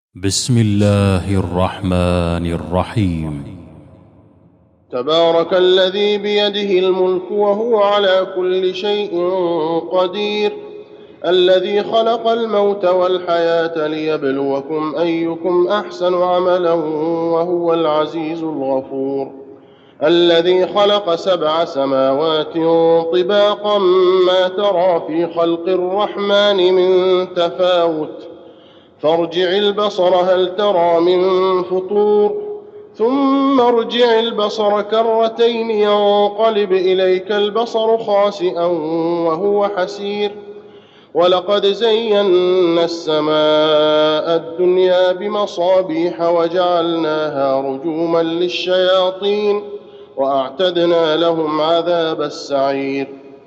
بسم الله الرحمن الرحيم. تبارك الذي بيده الملك وهو على كل شيء قدير، الذي خلق الموت والحياة ليبلوكم أيكم أحسن عملا وهو العزيز الغفور، الذي خلق 7 سماوات طباقا ما ترى في خلق الرحمن من تفاوت، فارجع البصر هل ترى من فطور، ثم ارجع البصر كرتين ينقلب إليك البصر خاسئا وهو حسير، ولقد زينا السماء الدنيا بمصابيح وجعلناها رجوما للشياطين وأعتدنا لهم عذاب السعير،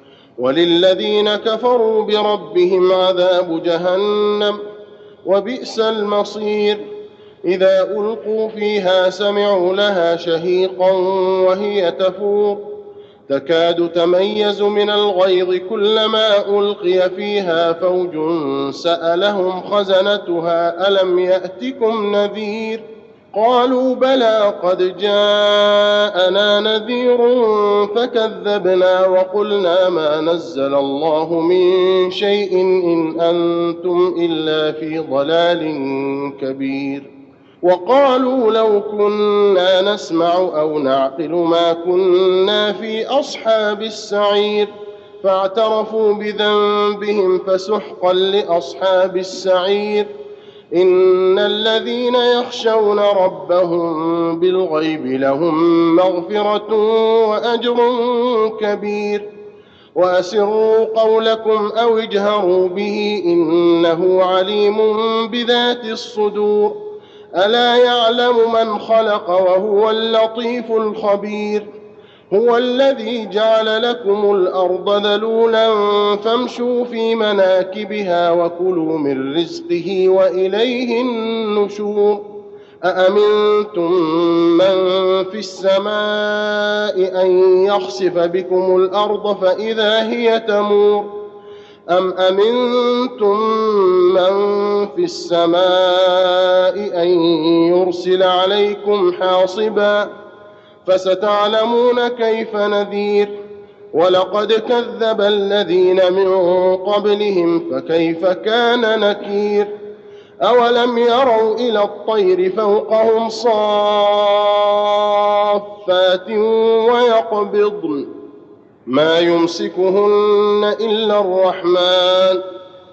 وللذين كفروا بربهم عذاب جهنم وبئس المصير، إذا ألقوا فيها سمعوا لها شهيقا وهي تفور، تكاد تميز من الغيظ كلما ألقي فيها فوج سألهم خزنتها ألم يأتكم نذير، قالوا بلى قد جاءنا نذير فكذبنا وقلنا ما نزل الله من شيء إن أنتم إلا في ضلال كبير، وقالوا لو كنا نسمع أو نعقل ما كنا في أصحاب السعير، فاعترفوا بذنبهم فسحقا لأصحاب السعير، إن الذين يخشون ربهم بالغيب لهم مغفرة وأجر كبير، وأسروا قولكم أو اجهروا به إنه عليم بذات الصدور، ألا يعلم من خلق وهو اللطيف الخبير، هو الذي جعل لكم الأرض ذلولا فامشوا في مناكبها وكلوا من رزقه وإليه النشور، أأمنتم من في السماء أن يخسف بكم الأرض فإذا هي تمور، أم أمنتم من في السماء أن يرسل عليكم حاصبا، فستعلمون كيف نذير، ولقد كذب الذين من قبلهم فكيف كان نكير، أولم يروا إلى الطير فوقهم صافات ويقبضن ما يمسكهن إلا الرحمن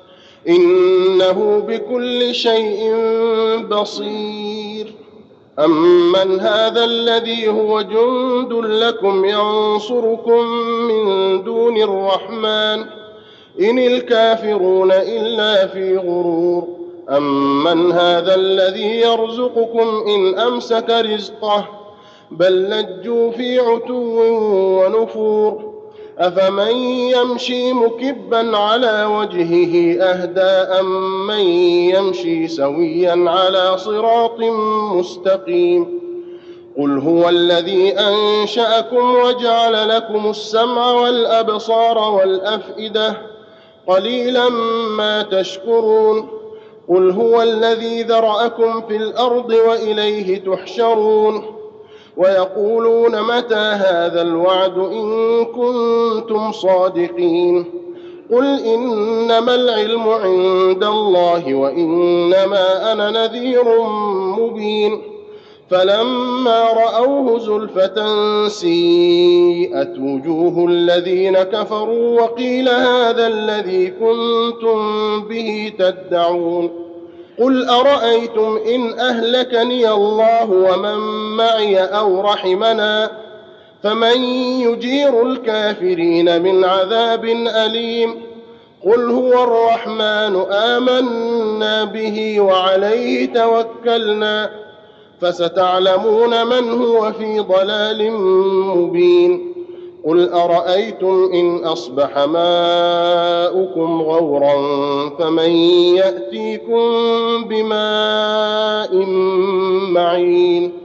إنه بكل شيء بصير، أمن هذا الذي هو جند لكم ينصركم من دون الرحمن إن الكافرون إلا في غرور، أمن هذا الذي يرزقكم إن أمسك رزقه بل لجوا في عتو ونفور، أفمن يمشي مكبا على وجهه أهدى أمن يمشي سويا على صراط مستقيم، قل هو الذي أنشأكم وجعل لكم السمع والأبصار والأفئدة قليلا ما تشكرون، قل هو الذي ذرأكم في الأرض وإليه تحشرون، ويقولون متى هذا الوعد إن كنتم صادقين، قل إنما العلم عند الله وإنما أنا نذير مبين، فلما رأوه زلفة سيئت وجوه الذين كفروا وقيل هذا الذي كنتم به تدعون، قل أرأيتم إن أهلكني الله ومن معي أو رحمنا فمن يجير الكافرين من عذاب أليم، قل هو الرحمن آمنا به وعليه توكلنا، فستعلمون من هو في ضلال مبين، قل أرأيتم إن أصبح ماؤكم غورا فمن يأتيكم بماء معين،